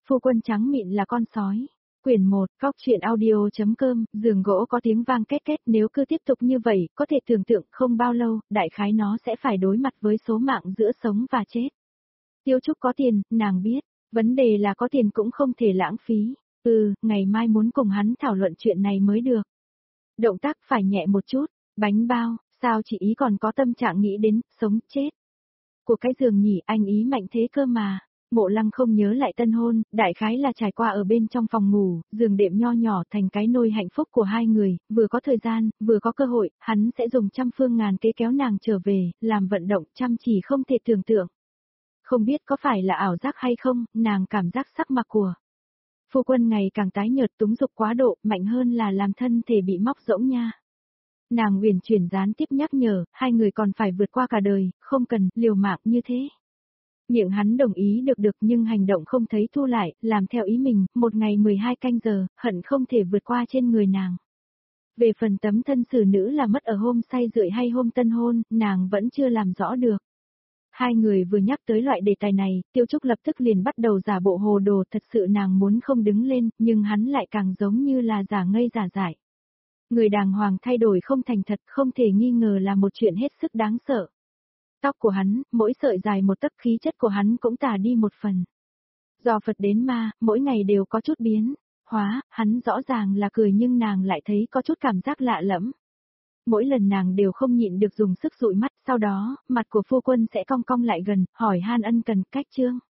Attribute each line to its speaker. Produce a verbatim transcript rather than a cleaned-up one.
Speaker 1: Phu quân trắng mịn là con sói. Quyển một, Góc truyện audio.com, giường gỗ có tiếng vang két két, nếu cứ tiếp tục như vậy, có thể tưởng tượng không bao lâu, đại khái nó sẽ phải đối mặt với số mạng giữa sống và chết. Tiêu Trúc có tiền, nàng biết, vấn đề là có tiền cũng không thể lãng phí. Ừ, ngày mai muốn cùng hắn thảo luận chuyện này mới được. Động tác phải nhẹ một chút, bánh bao, sao chị ý còn có tâm trạng nghĩ đến, sống, chết. Của cái giường nhỉ, anh ý mạnh thế cơ mà. Mộ Lăng không nhớ lại tân hôn, đại khái là trải qua ở bên trong phòng ngủ, giường đệm nho nhỏ thành cái nôi hạnh phúc của hai người, vừa có thời gian, vừa có cơ hội, hắn sẽ dùng trăm phương ngàn kế kéo nàng trở về, làm vận động chăm chỉ không thể tưởng tượng. Không biết có phải là ảo giác hay không, nàng cảm giác sắc mặt của phu quân ngày càng tái nhợt, túng dục quá độ, mạnh hơn là làm thân thể bị móc rỗng nha. Nàng huyền chuyển gián tiếp nhắc nhở, hai người còn phải vượt qua cả đời, không cần liều mạng như thế. Miệng hắn đồng ý được được nhưng hành động không thấy thu lại, làm theo ý mình, một ngày mười hai canh giờ, hận không thể vượt qua trên người nàng. Về phần tấm thân xử nữ là mất ở hôm say rượu hay hôm tân hôn, nàng vẫn chưa làm rõ được. Hai người vừa nhắc tới loại đề tài này, Tiêu Trúc lập tức liền bắt đầu giả bộ hồ đồ, thật sự nàng muốn không đứng lên, nhưng hắn lại càng giống như là giả ngây giả dại. Người đàng hoàng thay đổi không thành thật, không thể nghi ngờ là một chuyện hết sức đáng sợ. Tóc của hắn, mỗi sợi dài một tấc, khí chất của hắn cũng tả đi một phần. Do Phật đến ma, mỗi ngày đều có chút biến hóa, hắn rõ ràng là cười nhưng nàng lại thấy có chút cảm giác lạ lẫm. Mỗi lần nàng đều không nhịn được dùng sức dụi mắt, sau đó, mặt của phu quân sẽ cong cong lại gần, hỏi han ân cần, cách chương.